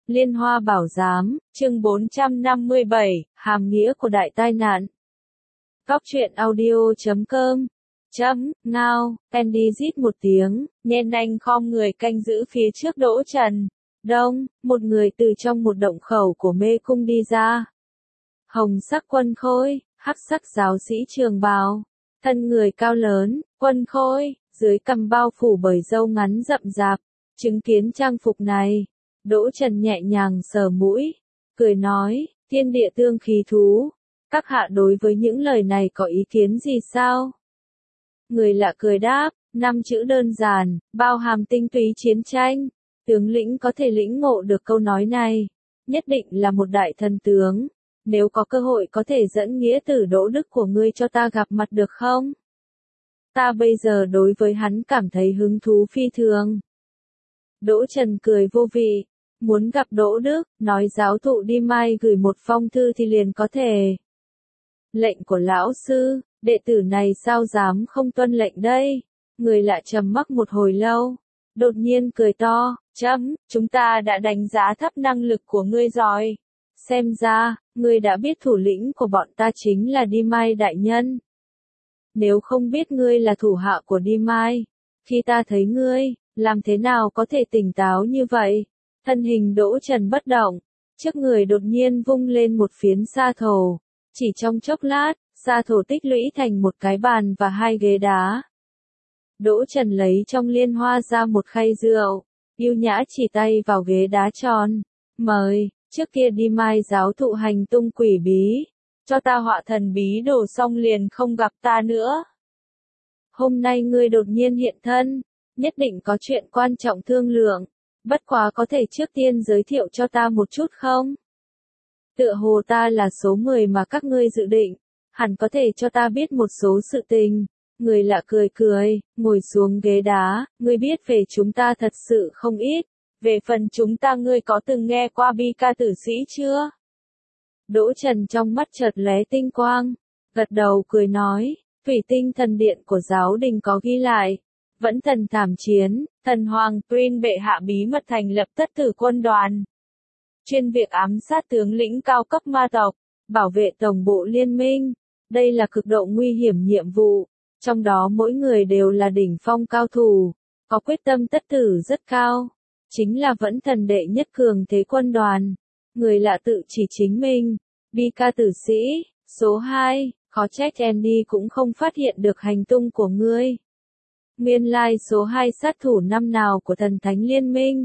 Liên Hoa Bảo Giám, chương 457, hàm nghĩa của đại tai nạn. Góc truyện audio.com Ngao, Andy rít một tiếng, nhen nhanh khom người canh giữ phía trước Đỗ Trần. Đông, một người từ trong một động khẩu của mê cung đi ra. Hồng sắc quân khôi, hắc sắc giáo sĩ trường bào, thân người cao lớn, quân khôi, dưới cằm bao phủ bởi râu ngắn rậm rạp. Chứng kiến trang phục này, Đỗ Trần nhẹ nhàng sờ mũi, cười nói, thiên địa tương khí thú, các hạ đối với những lời này có ý kiến gì sao? Người lạ cười đáp, 5 chữ đơn giản, bao hàm tinh túy chiến tranh. Tướng lĩnh có thể lĩnh ngộ được câu nói này, nhất định là một đại thần tướng. Nếu có cơ hội có thể dẫn nghĩa tử Đỗ Đức của ngươi cho ta gặp mặt được không? Ta bây giờ đối với hắn cảm thấy hứng thú phi thường. Đỗ Trần cười vô vị, muốn gặp Đỗ Đức, nói giáo thụ đi mai gửi một phong thư thì liền có thể. Lệnh của lão sư, đệ tử này sao dám không tuân lệnh đây? Người lạ trầm mặc một hồi lâu, đột nhiên cười to, chúng ta đã đánh giá thấp năng lực của ngươi rồi. Xem ra, ngươi đã biết thủ lĩnh của bọn ta chính là Đi Mai đại nhân. Nếu không biết ngươi là thủ hạ của Đi Mai, khi ta thấy ngươi, làm thế nào có thể tỉnh táo như vậy? Thân hình Đỗ Trần bất động, trước người đột nhiên vung lên một phiến sa thổ. Chỉ trong chốc lát, sa thổ tích lũy thành một cái bàn và 2 ghế đá. Đỗ Trần lấy trong liên hoa ra một khay rượu, yêu nhã chỉ tay vào ghế đá tròn. Mời, trước kia Đi Mai giáo thụ hành tung quỷ bí, cho ta họa thần bí đồ xong liền không gặp ta nữa. Hôm nay ngươi đột nhiên hiện thân, nhất định có chuyện quan trọng thương lượng, bất quá có thể trước tiên giới thiệu cho ta một chút không? Tựa hồ ta là số 10 mà các ngươi dự định, hẳn có thể cho ta biết một số sự tình. Người lạ cười cười, ngồi xuống ghế đá, ngươi biết về chúng ta thật sự không ít. Về phần chúng ta ngươi có từng nghe qua bi ca tử sĩ chưa? Đỗ Trần trong mắt chợt lóe tinh quang, gật đầu cười nói, Thủy Tinh thần điện của giáo đình có ghi lại. Vẫn thần thảm chiến, thần hoàng Prin bệ hạ bí mật thành lập thất tử quân đoàn. Chuyên việc ám sát tướng lĩnh cao cấp ma tộc, bảo vệ tổng bộ liên minh. Đây là cực độ nguy hiểm nhiệm vụ, trong đó mỗi người đều là đỉnh phong cao thủ, có quyết tâm tất tử rất cao. Chính là vẫn thần đệ nhất cường thế quân đoàn. Người lạ tự chỉ chính mình, bi ca tử sĩ, số 2, khó trách Andy cũng không phát hiện được hành tung của ngươi. Nguyên lai số 2 sát thủ năm nào của thần thánh liên minh.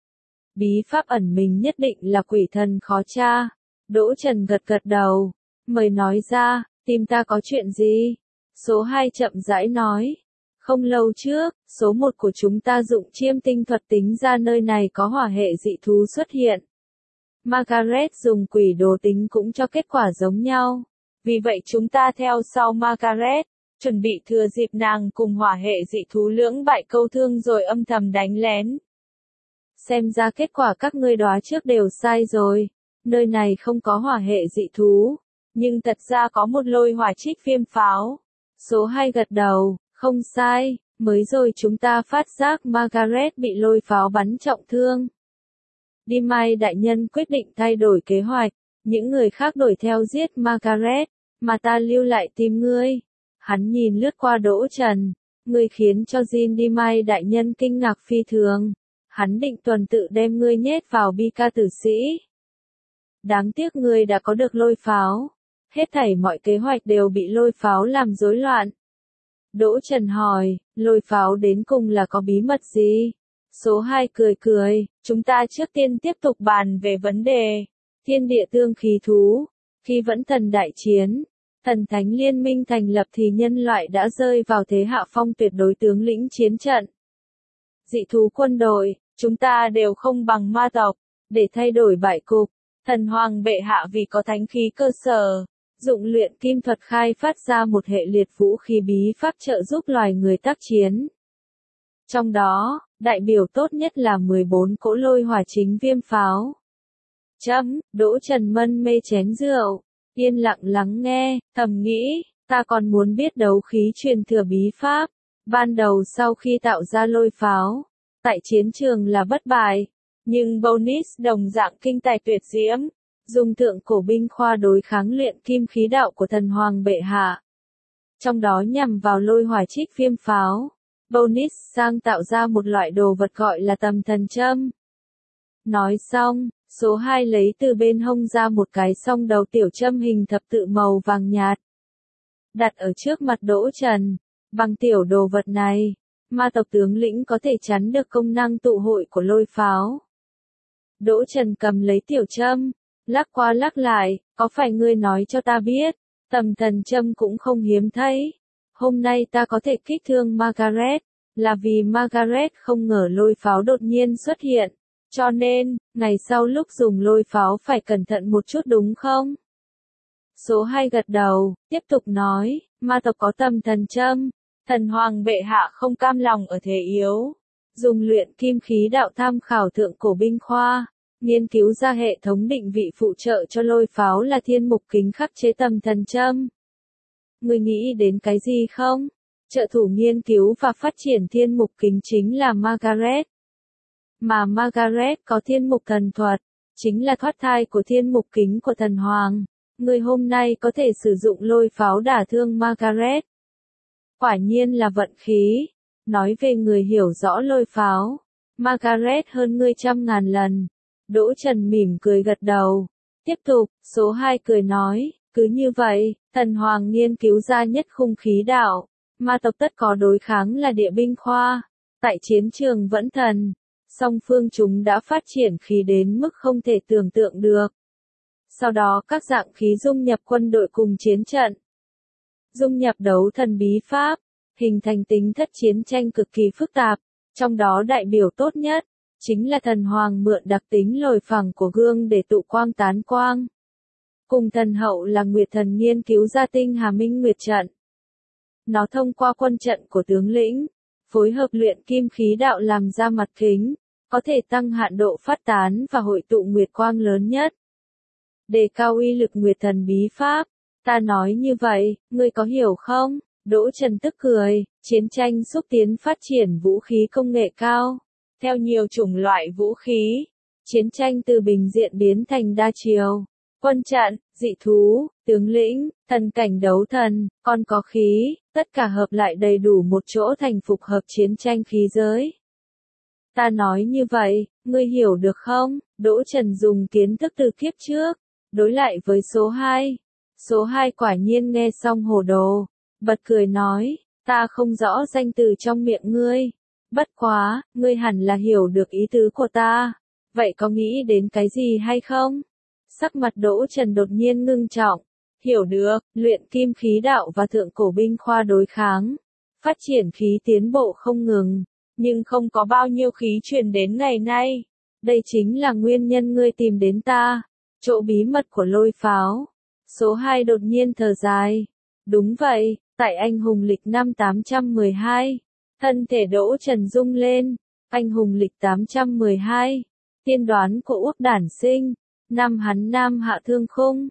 Bí pháp ẩn mình nhất định là quỷ thần khó tra. Đỗ Trần gật gật đầu, mời nói ra, tìm ta có chuyện gì? Số 2 chậm rãi nói. Không lâu trước, số 1 của chúng ta dụng chiêm tinh thuật tính ra nơi này có hỏa hệ dị thú xuất hiện. Margaret dùng quỷ đồ tính cũng cho kết quả giống nhau. Vì vậy chúng ta theo sau Margaret, chuẩn bị thừa dịp nàng cùng hỏa hệ dị thú lưỡng bại câu thương rồi âm thầm đánh lén. Xem ra kết quả các ngươi đoán trước đều sai rồi. Nơi này không có hỏa hệ dị thú, nhưng thật ra có một lôi hỏa trích viêm pháo. Số 2 gật đầu, không sai, mới rồi chúng ta phát giác Margaret bị lôi pháo bắn trọng thương. Đi Mai đại nhân quyết định thay đổi kế hoạch, những người khác đuổi theo giết Margaret, mà ta lưu lại tìm ngươi. Hắn nhìn lướt qua Đỗ Trần, ngươi khiến cho Jin Đi Mai đại nhân kinh ngạc phi thường. Hắn định tuần tự đem ngươi nhét vào bi ca tử sĩ. Đáng tiếc ngươi đã có được lôi pháo. Hết thảy mọi kế hoạch đều bị lôi pháo làm rối loạn. Đỗ Trần hỏi, lôi pháo đến cùng là có bí mật gì? Số 2 cười cười, chúng ta trước tiên tiếp tục bàn về vấn đề. Thiên địa tương khí thú. Khi vẫn thần đại chiến, thần thánh liên minh thành lập thì nhân loại đã rơi vào thế hạ phong tuyệt đối tướng lĩnh chiến trận. Dị thú quân đội, chúng ta đều không bằng ma tộc. Để thay đổi bại cục, thần hoàng bệ hạ vì có thánh khí cơ sở, dụng luyện kim thuật khai phát ra một hệ liệt vũ khí bí pháp trợ giúp loài người tác chiến. Trong đó, đại biểu tốt nhất là 14 cỗ lôi hỏa chính viêm pháo. Đỗ Trần mân mê chén rượu, yên lặng lắng nghe, thầm nghĩ, ta còn muốn biết đấu khí truyền thừa bí pháp. Ban đầu sau khi tạo ra lôi pháo, tại chiến trường là bất bại, Nhưng Bonis đồng dạng kinh tài tuyệt diễm, dùng thượng cổ binh khoa đối kháng luyện kim khí đạo của thần hoàng bệ hạ. Trong đó nhằm vào lôi hỏa trích viêm pháo, Bonis sang tạo ra một loại đồ vật gọi là tầm thần châm. Nói xong, số 2 lấy từ bên hông ra một cái song đầu tiểu châm hình thập tự màu vàng nhạt. Đặt ở trước mặt Đỗ Trần, bằng tiểu đồ vật này, ma tộc tướng lĩnh có thể chắn được công năng tụ hội của lôi pháo. Đỗ Trần cầm lấy tiểu châm, lắc qua lắc lại, có phải ngươi nói cho ta biết, tầm thần châm cũng không hiếm thấy. Hôm nay ta có thể kích thương Margaret, là vì Margaret không ngờ lôi pháo đột nhiên xuất hiện. Cho nên, ngày sau lúc dùng lôi pháo phải cẩn thận một chút đúng không? Số 2 gật đầu, tiếp tục nói, ma tộc có tầm thần châm, thần hoàng bệ hạ không cam lòng ở thế yếu. Dùng luyện kim khí đạo tham khảo thượng cổ binh khoa, nghiên cứu ra hệ thống định vị phụ trợ cho lôi pháo là thiên mục kính khắc chế tầm thần châm. Người nghĩ đến cái gì không? Trợ thủ nghiên cứu và phát triển thiên mục kính chính là Margaret. Mà Margaret có thiên mục thần thuật, chính là thoát thai của thiên mục kính của thần hoàng. Người hôm nay có thể sử dụng lôi pháo đả thương Margaret. Quả nhiên là vận khí. Nói về người hiểu rõ lôi pháo, Margaret hơn ngươi 100.000 lần. Đỗ Trần mỉm cười gật đầu. Tiếp tục, số 2 cười nói, cứ như vậy, thần hoàng nghiên cứu ra nhất khung khí đạo. Ma tộc tất có đối kháng là địa binh khoa. Tại chiến trường vẫn thần, song phương chúng đã phát triển khí đến mức không thể tưởng tượng được. Sau đó các dạng khí dung nhập quân đội cùng chiến trận. Dung nhập đấu thần bí pháp, hình thành tính thất chiến tranh cực kỳ phức tạp, trong đó đại biểu tốt nhất, chính là thần hoàng mượn đặc tính lồi phẳng của gương để tụ quang tán quang. Cùng thần hậu là Nguyệt thần nghiên cứu ra tinh Hà Minh Nguyệt trận. Nó thông qua quân trận của tướng lĩnh, phối hợp luyện kim khí đạo làm ra mặt kính, có thể tăng hạn độ phát tán và hội tụ nguyệt quang lớn nhất. Đề cao uy lực Nguyệt thần bí pháp, ta nói như vậy, ngươi có hiểu không? Đỗ Trần tức cười, chiến tranh xúc tiến phát triển vũ khí công nghệ cao. Theo nhiều chủng loại vũ khí, chiến tranh từ bình diện biến thành đa chiều. Quân trận, dị thú, tướng lĩnh, thần cảnh đấu thần, còn có khí, tất cả hợp lại đầy đủ một chỗ thành phục hợp chiến tranh khí giới. Ta nói như vậy, ngươi hiểu được không? Đỗ Trần dùng kiến thức từ kiếp trước, đối lại với số 2. Số 2 quả nhiên nghe xong hồ đồ, bật cười nói, ta không rõ danh từ trong miệng ngươi. Bất quá, ngươi hẳn là hiểu được ý tứ của ta. Vậy có nghĩ đến cái gì hay không? Sắc mặt Đỗ Trần đột nhiên ngưng trọng. Hiểu được, luyện kim khí đạo và thượng cổ binh khoa đối kháng. Phát triển khí tiến bộ không ngừng, nhưng không có bao nhiêu khí truyền đến ngày nay. Đây chính là nguyên nhân ngươi tìm đến ta. Chỗ bí mật của lôi pháo. Số 2 đột nhiên thở dài. Đúng vậy, tại anh hùng lịch năm 812. Thân thể Đỗ Trần rung lên. Anh hùng lịch 812. Tiên đoán của Úc đản sinh. Năm hắn Nam Hạ Thương Khung.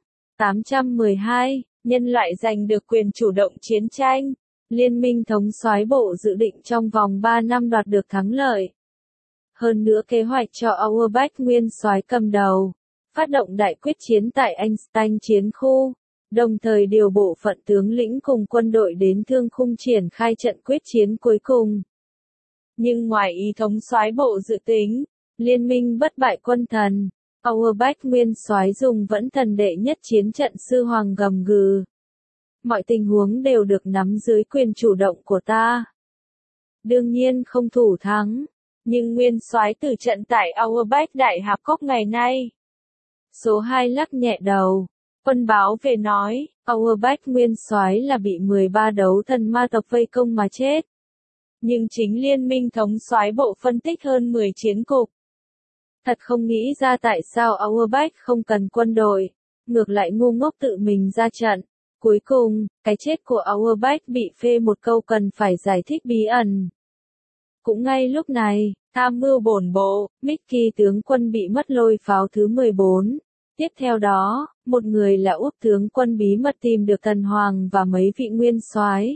812. Nhân loại giành được quyền chủ động chiến tranh. Liên minh thống soái bộ dự định trong vòng 3 năm đoạt được thắng lợi. Hơn nữa kế hoạch cho Auerbach nguyên soái cầm đầu. Phát động đại quyết chiến tại Einstein chiến khu. Đồng thời điều bộ phận tướng lĩnh cùng quân đội đến Thương Khung triển khai trận quyết chiến cuối cùng. Nhưng ngoài ý thống soái bộ dự tính, liên minh bất bại quân thần, Auerbach nguyên soái dùng vẫn thần đệ nhất chiến trận sư hoàng gầm gừ. Mọi tình huống đều được nắm dưới quyền chủ động của ta. Đương nhiên không thủ thắng, nhưng nguyên soái tử trận tại Auerbach Đại Hạp Cốc ngày nay. Số 2 lắc nhẹ đầu. Quân báo về nói, Auerbach nguyên soái là bị 13 đấu thần ma tộc vây công mà chết. Nhưng chính liên minh thống soái bộ phân tích hơn 10 chiến cục. Thật không nghĩ ra tại sao Auerbach không cần quân đội, ngược lại ngu ngốc tự mình ra trận. Cuối cùng, cái chết của Auerbach bị phê một câu cần phải giải thích bí ẩn. Cũng ngay lúc này, tham mưu bổn bộ, Mickey tướng quân bị mất lôi pháo thứ 14. Tiếp theo đó, một người là Úc tướng quân bí mật tìm được thần hoàng và mấy vị nguyên soái.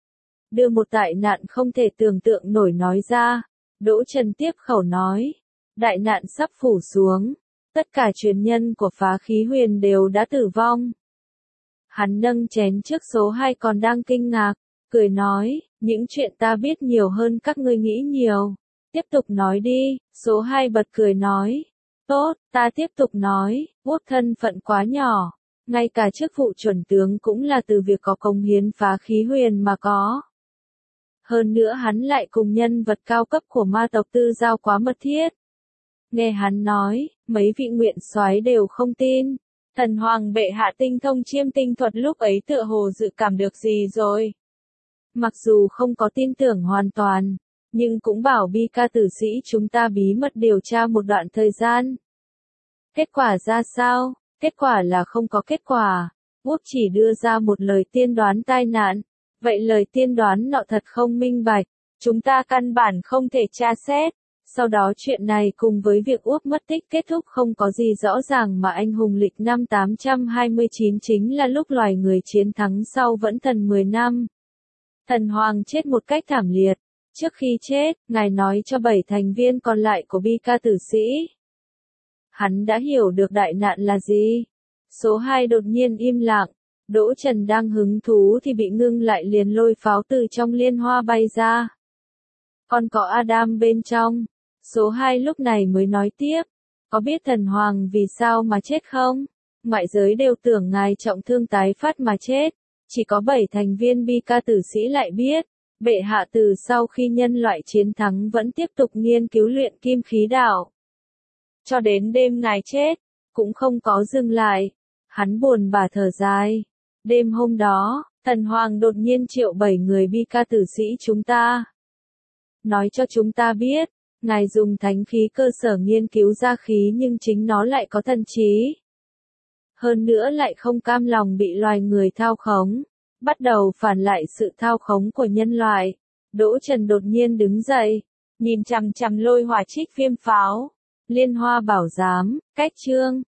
Đưa một tai nạn không thể tưởng tượng nổi nói ra. Đỗ Trần tiếp khẩu nói. Đại nạn sắp phủ xuống. Tất cả truyền nhân của phá khí huyền đều đã tử vong. Hắn nâng chén trước số 2 còn đang kinh ngạc, cười nói, những chuyện ta biết nhiều hơn các ngươi nghĩ nhiều. Tiếp tục nói đi, số 2 bật cười nói. Tốt, ta tiếp tục nói, Quốc thân phận quá nhỏ. Ngay cả chức vụ chuẩn tướng cũng là từ việc có công hiến phá khí huyền mà có. Hơn nữa hắn lại cùng nhân vật cao cấp của ma tộc tư giao quá mật thiết. Nghe hắn nói, mấy vị nguyên soái đều không tin. Thần hoàng bệ hạ tinh thông chiêm tinh thuật lúc ấy tựa hồ dự cảm được gì rồi. Mặc dù không có tin tưởng hoàn toàn, nhưng cũng bảo bi ca tử sĩ chúng ta bí mật điều tra một đoạn thời gian. Kết quả ra sao? Kết quả là không có kết quả. Quốc chỉ đưa ra một lời tiên đoán tai nạn. Vậy lời tiên đoán nọ thật không minh bạch. Chúng ta căn bản không thể tra xét. Sau đó chuyện này cùng với việc Úc mất tích kết thúc không có gì rõ ràng mà anh hùng lịch năm 829 chính là lúc loài người chiến thắng sau vẫn thần 10 năm. Thần Hoàng chết một cách thảm liệt. Trước khi chết, ngài nói cho 7 thành viên còn lại của bi ca tử sĩ. Hắn đã hiểu được đại nạn là gì. Số 2 đột nhiên im lặng. Đỗ Trần đang hứng thú thì bị ngưng lại liền lôi pháo từ trong liên hoa bay ra. Còn có Adam bên trong. Số 2 lúc này mới nói tiếp. Có biết thần hoàng vì sao mà chết không? Ngoại giới đều tưởng ngài trọng thương tái phát mà chết. Chỉ có 7 thành viên bi ca tử sĩ lại biết. Bệ hạ từ sau khi nhân loại chiến thắng vẫn tiếp tục nghiên cứu luyện kim khí đạo. Cho đến đêm ngài chết, cũng không có dừng lại. Hắn buồn bã thở dài. Đêm hôm đó, thần hoàng đột nhiên triệu 7 người bi ca tử sĩ chúng ta. Nói cho chúng ta biết, ngài dùng thánh khí cơ sở nghiên cứu ra khí nhưng chính nó lại có thần trí. Hơn nữa lại không cam lòng bị loài người thao khống. Bắt đầu phản lại sự thao khống của nhân loại. Đỗ Trần đột nhiên đứng dậy, nhìn chằm chằm lôi hỏa trích viêm pháo. Liên hoa bảo giám, cách chương.